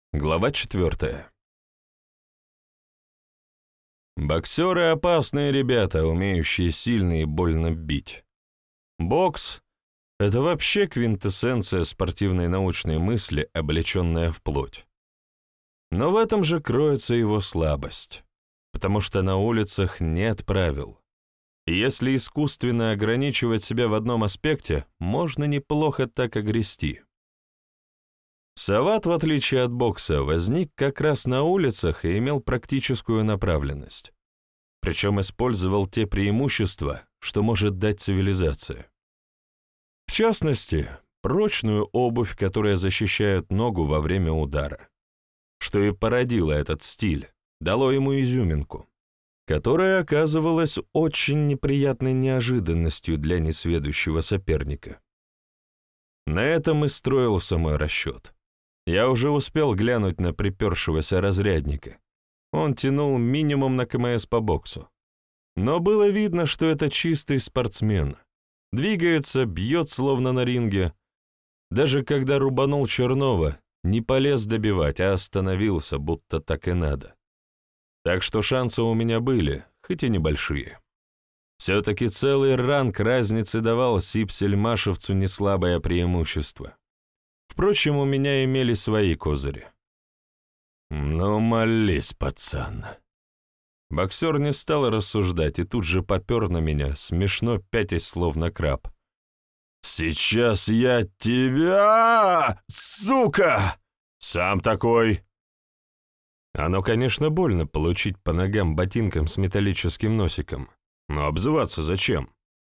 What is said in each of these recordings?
Глава 4. Боксеры — опасные ребята, умеющие сильно и больно бить. Бокс — это вообще квинтэссенция спортивной научной мысли, облеченная в плоть. Но в этом же кроется его слабость, потому что на улицах нет правил. И если искусственно ограничивать себя в одном аспекте, можно неплохо так огрести. Сават, в отличие от бокса, возник как раз на улицах и имел практическую направленность. Причем использовал те преимущества, что может дать цивилизация. В частности, прочную обувь, которая защищает ногу во время удара. Что и породило этот стиль, дало ему изюминку, которая оказывалась очень неприятной неожиданностью для несведущего соперника. На этом и строился мой расчет. Я уже успел глянуть на припершегося разрядника. Он тянул минимум на КМС по боксу. Но было видно, что это чистый спортсмен. Двигается, бьет словно на ринге. Даже когда рубанул Чернова, не полез добивать, а остановился, будто так и надо. Так что шансы у меня были, хоть и небольшие. Все-таки целый ранг разницы давал Сипсельмашевцу неслабое преимущество. Впрочем, у меня имели свои козыри. «Ну, молись, пацан!» Боксер не стал рассуждать и тут же попер на меня, смешно пятясь, словно краб. «Сейчас я тебя, сука! Сам такой!» Оно, конечно, больно получить по ногам ботинком с металлическим носиком, но обзываться зачем?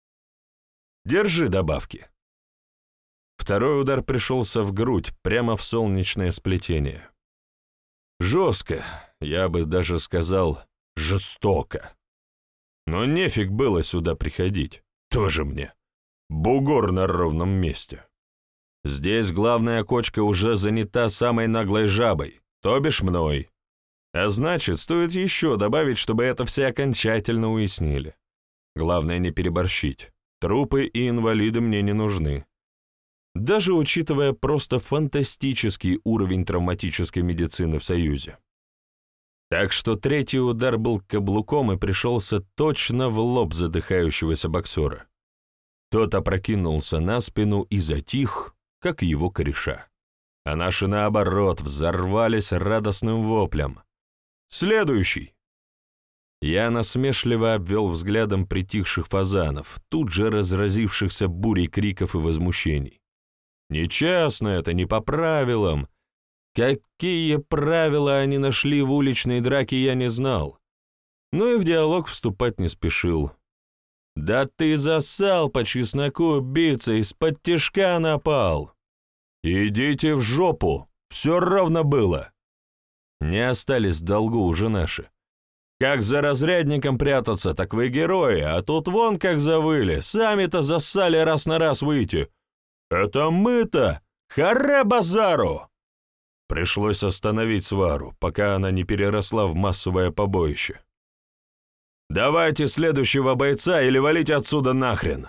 «Держи добавки!» Второй удар пришелся в грудь, прямо в солнечное сплетение. Жестко, я бы даже сказал, жестоко. Но нефиг было сюда приходить, тоже мне. Бугор на ровном месте. Здесь главная кочка уже занята самой наглой жабой, то бишь мной. А значит, стоит еще добавить, чтобы это все окончательно уяснили. Главное не переборщить. Трупы и инвалиды мне не нужны. Даже учитывая просто фантастический уровень травматической медицины в Союзе. Так что третий удар был каблуком и пришелся точно в лоб задыхающегося боксера. Тот опрокинулся на спину и затих, как его кореша. А наши, наоборот, взорвались радостным воплем. «Следующий!» Я насмешливо обвел взглядом притихших фазанов, тут же разразившихся бурей криков и возмущений. Нечестно это, не по правилам. Какие правила они нашли в уличной драке, я не знал. Но и в диалог вступать не спешил. «Да ты засал по чесноку биться, из-под тишка напал! Идите в жопу, все равно было!» Не остались в долгу уже наши. Как за разрядником прятаться, так вы герои, а тут вон как завыли, сами-то зассали раз на раз выйти. «Это мы-то! Харе базару!» Пришлось остановить свару, пока она не переросла в массовое побоище. «Давайте следующего бойца или валите отсюда нахрен!»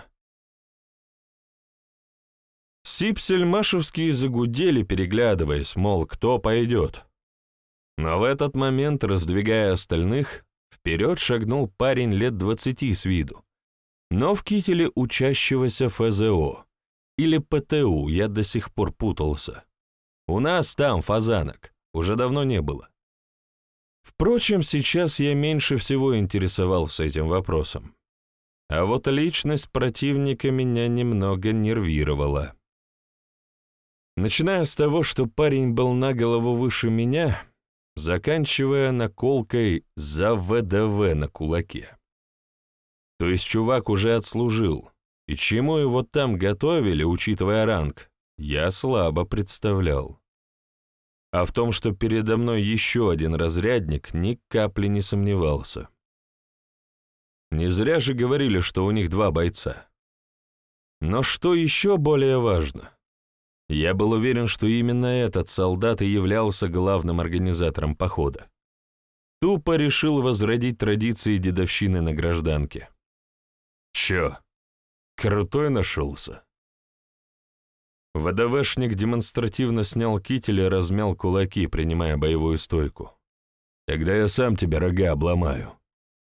Сипсельмашевские загудели, переглядываясь, мол, кто пойдет. Но в этот момент, раздвигая остальных, вперед шагнул парень лет 20 с виду, но в кителе учащегося ФЗО. Или ПТУ, я до сих пор путался. У нас там фазанок, уже давно не было. Впрочем, сейчас я меньше всего интересовался этим вопросом. А вот личность противника меня немного нервировала. Начиная с того, что парень был на голову выше меня, заканчивая наколкой за ВДВ на кулаке. То есть чувак уже отслужил. И чему его там готовили, учитывая ранг, я слабо представлял. А в том, что передо мной еще один разрядник, ни капли не сомневался. Не зря же говорили, что у них 2 бойца. Но что еще более важно, я был уверен, что именно этот солдат и являлся главным организатором похода. Тупо решил возродить традиции дедовщины на гражданке. Чё? Крутой нашелся. ВДВшник демонстративно снял китель и размял кулаки, принимая боевую стойку. «Тогда я сам тебе рога обломаю».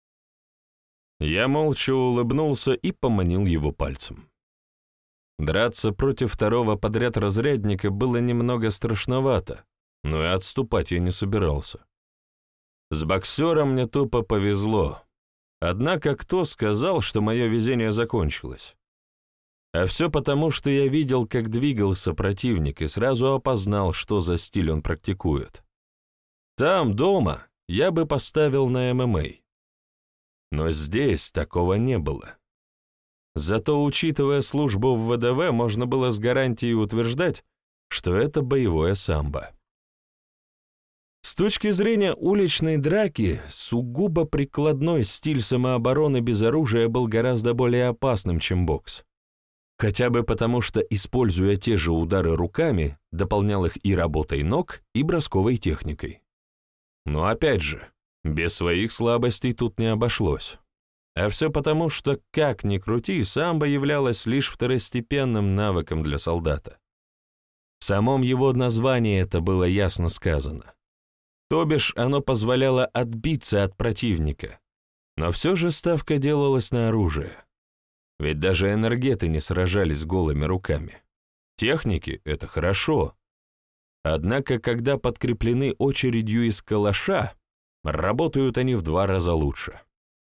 Я молча улыбнулся и поманил его пальцем. Драться против второго подряд разрядника было немного страшновато, но и отступать я не собирался. С боксером мне тупо повезло. Однако кто сказал, что мое везение закончилось? А все потому, что я видел, как двигался противник, и сразу опознал, что за стиль он практикует. Там, дома, я бы поставил на ММА. Но здесь такого не было. Зато, учитывая службу в ВДВ, можно было с гарантией утверждать, что это боевое самбо. С точки зрения уличной драки, сугубо прикладной стиль самообороны без оружия был гораздо более опасным, чем бокс. Хотя бы потому, что, используя те же удары руками, дополнял их и работой ног, и бросковой техникой. Но опять же, без своих слабостей тут не обошлось. А все потому, что, как ни крути, самбо являлось лишь второстепенным навыком для солдата. В самом его названии это было ясно сказано. То бишь, оно позволяло отбиться от противника, но все же ставка делалась на оружие. Ведь даже энергеты не сражались голыми руками. Техники — это хорошо. Однако, когда подкреплены очередью из калаша, работают они в 2 раза лучше.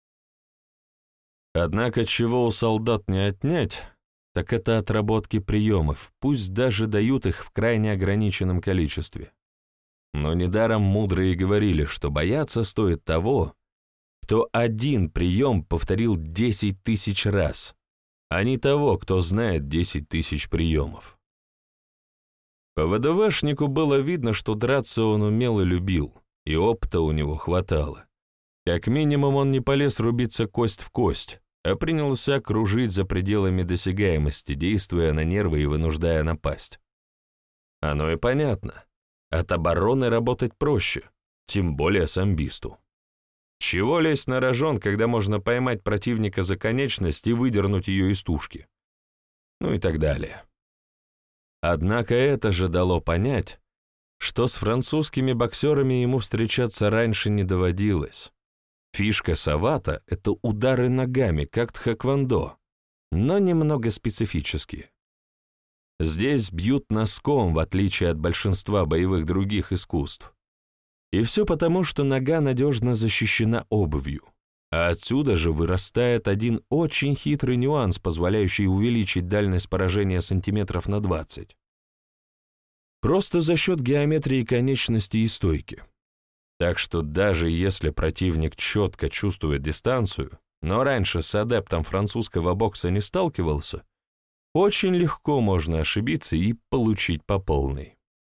Однако, чего у солдат не отнять, так это отработки приемов, пусть даже дают их в крайне ограниченном количестве. Но недаром мудрые говорили, что бояться стоит того, кто один прием повторил 10 тысяч раз, а не того, кто знает 10 тысяч приемов. По ВДВшнику было видно, что драться он умел и любил, и опыта у него хватало. Как минимум он не полез рубиться кость в кость, а принялся кружить за пределами досягаемости, действуя на нервы и вынуждая напасть. Оно и понятно. От обороны работать проще, тем более самбисту. Чего лезть на рожон, когда можно поймать противника за конечность и выдернуть ее из тушки? Ну и так далее. Однако это же дало понять, что с французскими боксерами ему встречаться раньше не доводилось. Фишка савата — это удары ногами, как тхэквондо, но немного специфические. Здесь бьют носком, в отличие от большинства боевых других искусств. И все потому, что нога надежно защищена обувью. А отсюда же вырастает один очень хитрый нюанс, позволяющий увеличить дальность поражения сантиметров на 20. Просто за счет геометрии конечности и стойки. Так что даже если противник четко чувствует дистанцию, но раньше с адептом французского бокса не сталкивался, очень легко можно ошибиться и получить по полной.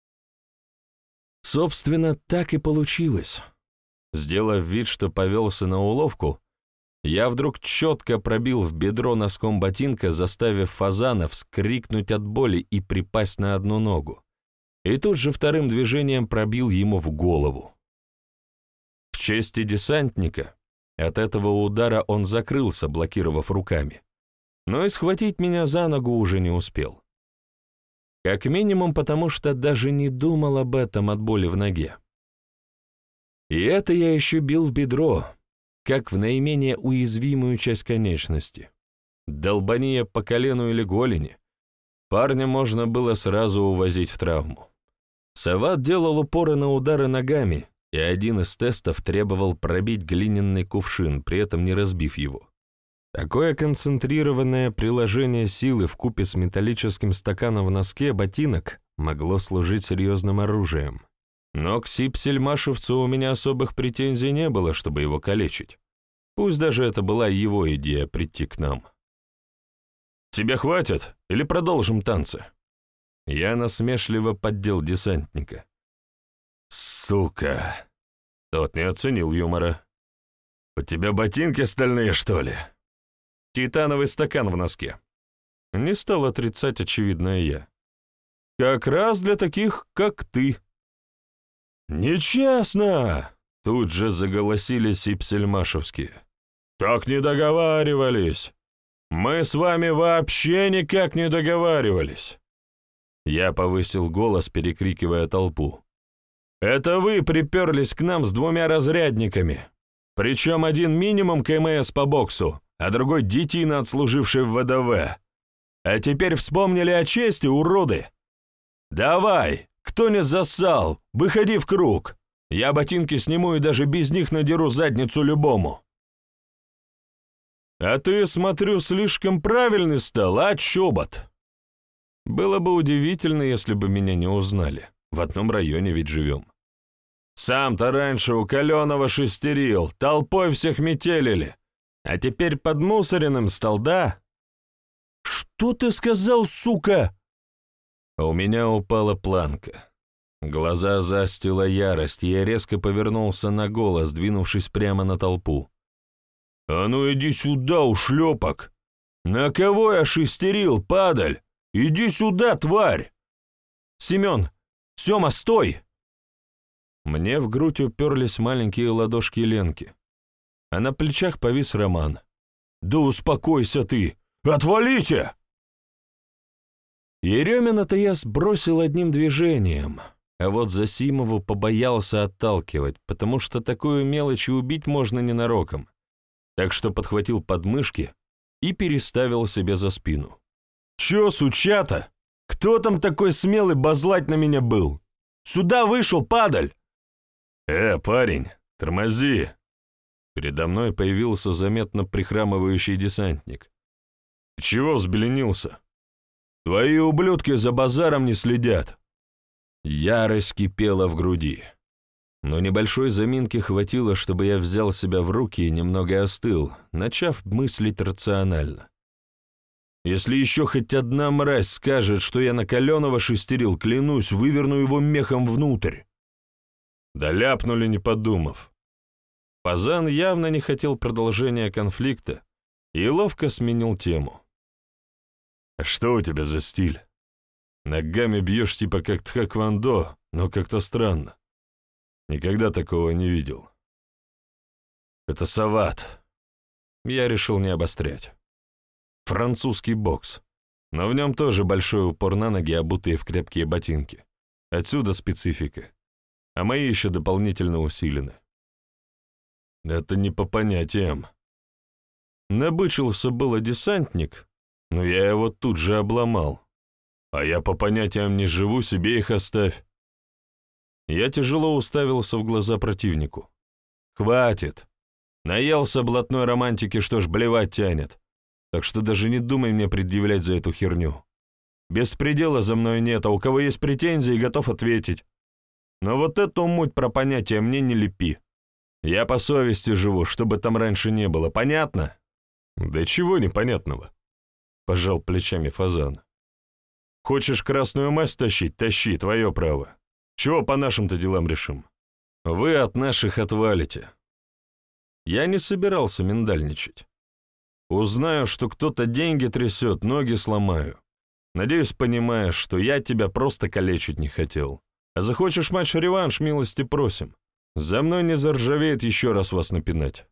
Собственно, так и получилось. Сделав вид, что повелся на уловку, я вдруг четко пробил в бедро носком ботинка, заставив фазана вскрикнуть от боли и припасть на одну ногу, и тут же вторым движением пробил ему в голову. В чести десантника, от этого удара он закрылся, блокировав руками, но и схватить меня за ногу уже не успел. Как минимум потому, что даже не думал об этом от боли в ноге. И это я еще бил в бедро, как в наименее уязвимую часть конечности. Долбани я по колену или голени, парня можно было сразу увозить в травму. Сават делал упоры на удары ногами, и один из тестов требовал пробить глиняный кувшин, при этом не разбив его. Такое концентрированное приложение силы вкупе с металлическим стаканом в носке ботинок могло служить серьезным оружием. Но к сипсельмашевцу у меня особых претензий не было, чтобы его калечить. Пусть даже это была его идея прийти к нам. «Тебе хватит? Или продолжим танцы?» Я насмешливо поддел десантника. «Сука!» Тот не оценил юмора. «У тебя ботинки стальные, что ли?» «Титановый стакан в носке». Не стал отрицать очевидное я. «Как раз для таких, как ты». «Нечестно!» — тут же заголосили сипсельмашевские. «Так не договаривались! Мы с вами вообще никак не договаривались!» Я повысил голос, перекрикивая толпу. «Это вы приперлись к нам с 2 разрядниками, причем один минимум КМС по боксу, а другой детина, отслуживший в ВДВ. А теперь вспомнили о чести, уроды? Давай, кто не зассал, выходи в круг. Я ботинки сниму и даже без них надеру задницу любому». «А ты, смотрю, слишком правильный стал, а, чобот?» Было бы удивительно, если бы меня не узнали. В одном районе ведь живем. Сам-то раньше у Каленова шестерил, толпой всех метелили. А теперь под мусориным стал, да? «Что ты сказал, сука?» У меня упала планка. Глаза застила ярость, и я резко повернулся на голос, двинувшись прямо на толпу. «А ну иди сюда, ушлепок! На кого я шестерил, падаль? Иди сюда, тварь!» «Семен! Сема, стой!» Мне в грудь уперлись маленькие ладошки Ленки, а на плечах повис Роман. «Да успокойся ты! Отвалите!» Еремина-то я сбросил одним движением, а вот Засимову побоялся отталкивать, потому что такую мелочь и убить можно ненароком, так что подхватил подмышки и переставил себе за спину. «Чё, сучата? Кто там такой смелый базлать на меня был? Сюда вышел, падаль!» Парень, тормози!» Передо мной появился заметно прихрамывающий десантник. «Чего взбеленился? Твои ублюдки за базаром не следят!» Ярость кипела в груди. Но небольшой заминки хватило, чтобы я взял себя в руки и немного остыл, начав мыслить рационально. Если еще хоть одна мразь скажет, что я на Каленова шестерил, клянусь, выверну его мехом внутрь. Да ляпнули, не подумав. Фазан явно не хотел продолжения конфликта и ловко сменил тему. «А что у тебя за стиль? Ногами бьешь типа как тхэквондо, но как-то странно. Никогда такого не видел». «Это сават». Я решил не обострять. Французский бокс, но в нем тоже большой упор на ноги, обутые в крепкие ботинки. Отсюда специфика. А мои еще дополнительно усилены. Это не по понятиям. Набычился было десантник, но я его тут же обломал. А я по понятиям не живу, себе их оставь. Я тяжело уставился в глаза противнику. «Хватит! Наелся блатной романтики, что ж блевать тянет. Так что даже не думай мне предъявлять за эту херню. Беспредела за мной нет, а у кого есть претензии, готов ответить. Но вот эту муть про понятия мне не лепи. Я по совести живу, что бы там раньше не было, понятно?» «Да чего непонятного?» — пожал плечами Фазан. «Хочешь красную мазь тащить? Тащи, твое право. Чего по нашим-то делам решим? Вы от наших отвалите». Я не собирался миндальничать. Узнаю, что кто-то деньги трясет, ноги сломаю. Надеюсь, понимаешь, что я тебя просто калечить не хотел. А захочешь матч-реванш, милости просим. За мной не заржавеет еще раз вас напинать».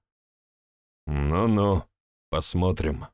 «Ну-ну, посмотрим».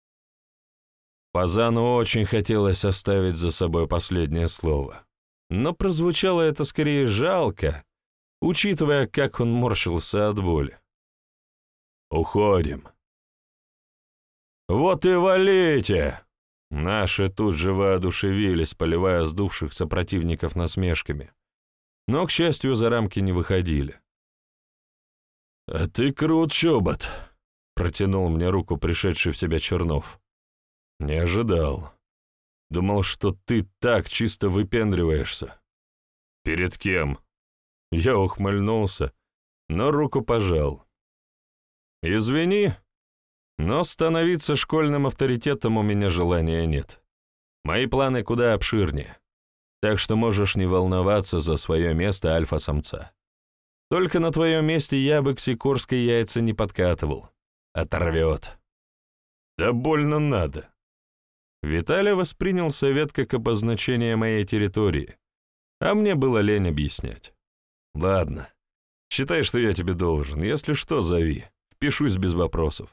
Фазану очень хотелось оставить за собой последнее слово, но прозвучало это скорее жалко, учитывая, как он морщился от боли. «Уходим». «Вот и валите!» Наши тут же воодушевились, поливая сдувшихся противников насмешками, но, к счастью, за рамки не выходили. «А ты крут, чобот!» — протянул мне руку пришедший в себя Чернов. «Не ожидал. Думал, что ты так чисто выпендриваешься». «Перед кем?» Я ухмыльнулся, но руку пожал. «Извини, но становиться школьным авторитетом у меня желания нет. Мои планы куда обширнее, так что можешь не волноваться за свое место альфа-самца. Только на твоем месте я бы к Сикорской яйца не подкатывал. Оторвет». «Да больно надо». Виталий воспринял совет как обозначение моей территории, а мне было лень объяснять. «Ладно, считай, что я тебе должен. Если что, зови. Впишусь без вопросов».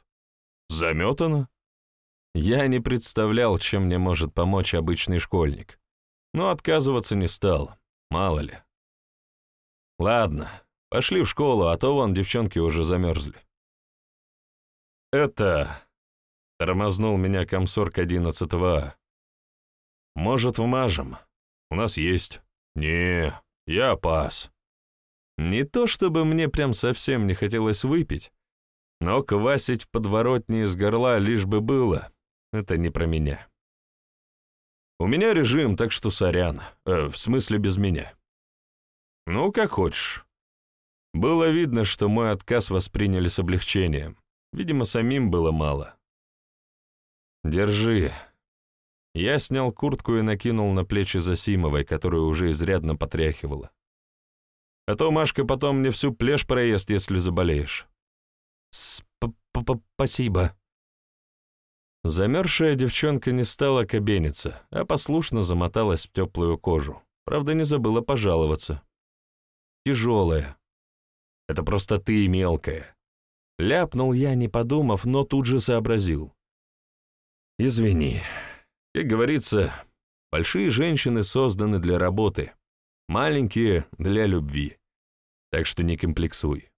«Заметано?» Я не представлял, чем мне может помочь обычный школьник. но отказываться не стал, мало ли. Ладно, пошли в школу, а то вон девчонки уже замерзли. «Это...» — тормознул меня комсорг 11А. «Может, вмажем? У нас есть». «Не, я пас». Не то чтобы мне прям совсем не хотелось выпить, но квасить в подворотне из горла лишь бы было. Это не про меня. У меня режим, так что сорян. В смысле без меня. Ну, как хочешь. Было видно, что мой отказ восприняли с облегчением. Видимо, самим было мало. «Держи». Я снял куртку и накинул на плечи Засимовой, которую уже изрядно потряхивала. А то Машка потом мне всю плешь проест, если заболеешь. Спасибо. Замерзшая девчонка не стала кабениться, а послушно замоталась в теплую кожу. Правда, не забыла пожаловаться. Тяжелая. Это просто ты мелкая. Ляпнул я, не подумав, но тут же сообразил. Извини. Как говорится, большие женщины созданы для работы, маленькие — для любви. Так что не комплексуй.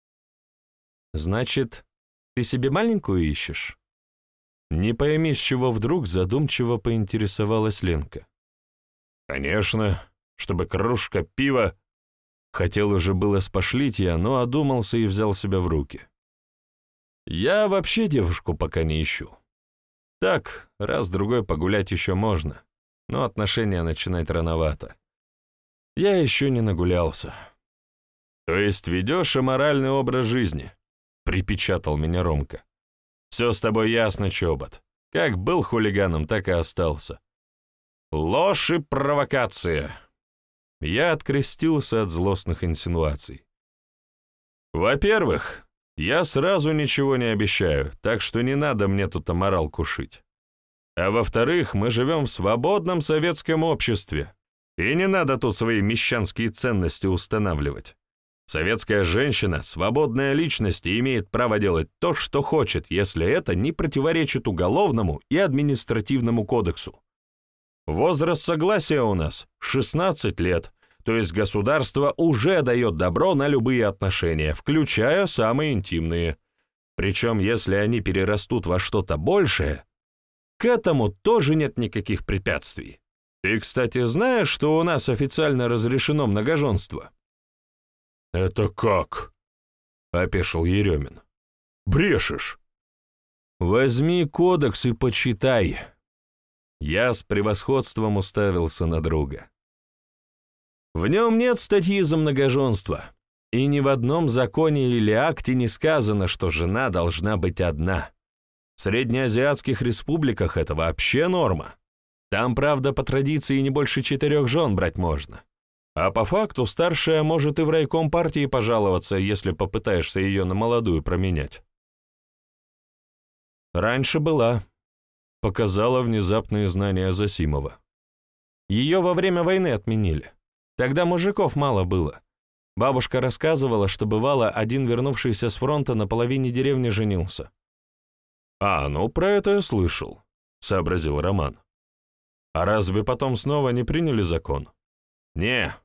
Значит, ты себе маленькую ищешь? Не пойми, с чего вдруг задумчиво поинтересовалась Ленка. Конечно, чтобы кружка пива... Хотел уже было спошлить я, но одумался и взял себя в руки. Я вообще девушку пока не ищу. Так, раз-другой погулять еще можно, но отношения начинать рановато. Я еще не нагулялся. То есть ведешь аморальный образ жизни, припечатал меня Ромка. Все с тобой ясно, чобот. Как был хулиганом, так и остался. Ложь и провокация. Я открестился от злостных инсинуаций. Во-первых, я сразу ничего не обещаю, так что не надо мне тут аморалку шить. А во-вторых, мы живем в свободном советском обществе, и не надо тут свои мещанские ценности устанавливать. Советская женщина — свободная личность и имеет право делать то, что хочет, если это не противоречит уголовному и административному кодексу. Возраст согласия у нас 16 лет, то есть государство уже дает добро на любые отношения, включая самые интимные. Причем, если они перерастут во что-то большее, к этому тоже нет никаких препятствий. Ты, кстати, знаешь, что у нас официально разрешено многоженство? «Это как?» — опешил Еремин. «Брешешь!» «Возьми кодекс и почитай». Я с превосходством уставился на друга. В нем нет статьи за многоженство, и ни в одном законе или акте не сказано, что жена должна быть одна. В среднеазиатских республиках это вообще норма. Там, правда, по традиции не больше 4 жен брать можно. А по факту старшая может и в райком партии пожаловаться, если попытаешься ее на молодую променять. Раньше была. Показала внезапные знания Засимова. Ее во время войны отменили. Тогда мужиков мало было. Бабушка рассказывала, что бывало, один вернувшийся с фронта на половине деревни женился. «А, ну про это я слышал», — сообразил Роман. «А разве потом снова не приняли закон?» «Не».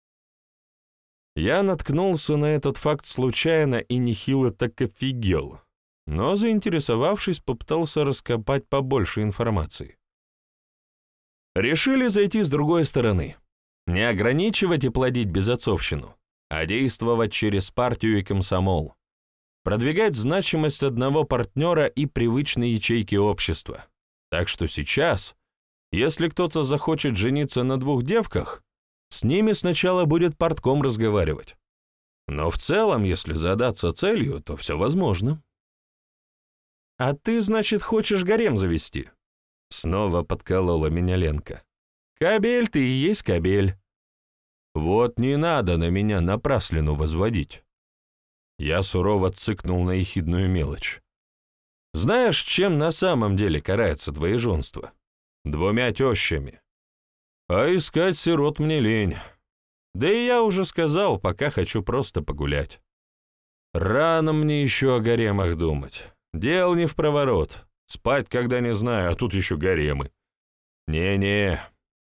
Я наткнулся на этот факт случайно и нехило так офигел, но, заинтересовавшись, попытался раскопать побольше информации. Решили зайти с другой стороны. Не ограничивать и плодить безотцовщину, а действовать через партию и комсомол. Продвигать значимость одного партнера и привычные ячейки общества. Так что сейчас, если кто-то захочет жениться на 2 девках, с ними сначала будет партком разговаривать. Но в целом, если задаться целью, то все возможно. «А ты, значит, хочешь гарем завести?» Снова подколола меня Ленка. «Кобель ты и есть кобель». «Вот не надо на меня напраслину возводить». Я сурово цыкнул на ехидную мелочь. «Знаешь, чем на самом деле карается двоеженство? 2 тещами. А искать сирот мне лень. Да и я уже сказал, пока хочу просто погулять. Рано мне еще о гаремах думать. Дел не впроворот. Спать, когда не знаю, а тут еще гаремы. Не-не,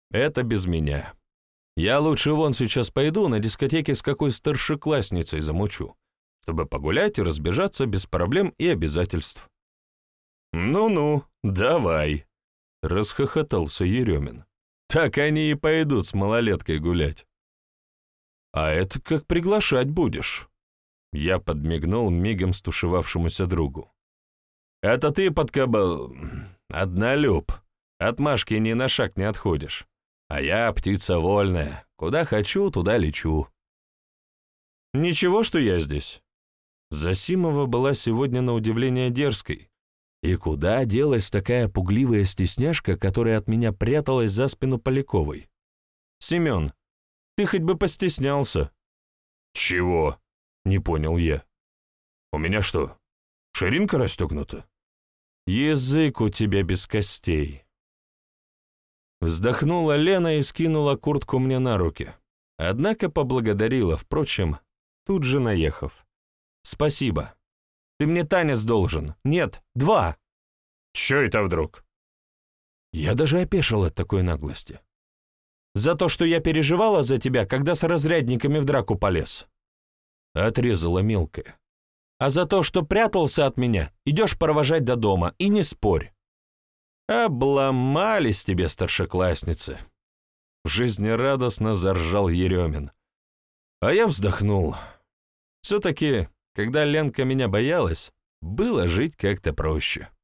это без меня. Я лучше вон сейчас пойду на дискотеке с какой старшеклассницей замучу, чтобы погулять и разбежаться без проблем и обязательств». «Ну-ну, давай», — расхохотался Еремин. «Так они и пойдут с малолеткой гулять». «А это как приглашать будешь?» Я подмигнул мигом стушевавшемуся другу. «Это ты, однолюб, от Машки ни на шаг не отходишь. А я птица вольная, куда хочу, туда лечу». «Ничего, что я здесь». Засимова была сегодня на удивление дерзкой. И куда делась такая пугливая стесняшка, которая от меня пряталась за спину Поляковой? «Семен, ты хоть бы постеснялся». «Чего?» — не понял я. «У меня что, ширинка расстегнута?» «Язык у тебя без костей». Вздохнула Лена и скинула куртку мне на руки. Однако поблагодарила, впрочем, тут же наехав. «Спасибо. Ты мне танец должен. Нет, 2». «Чё это вдруг?» Я даже опешил от такой наглости. «За то, что я переживала за тебя, когда с разрядниками в драку полез». Отрезала мелкая. «А за то, что прятался от меня, идешь провожать до дома, и не спорь». «Обломались тебе, старшеклассницы!» Жизнерадостно заржал Еремин. А я вздохнул. Все-таки, когда Ленка меня боялась, было жить как-то проще.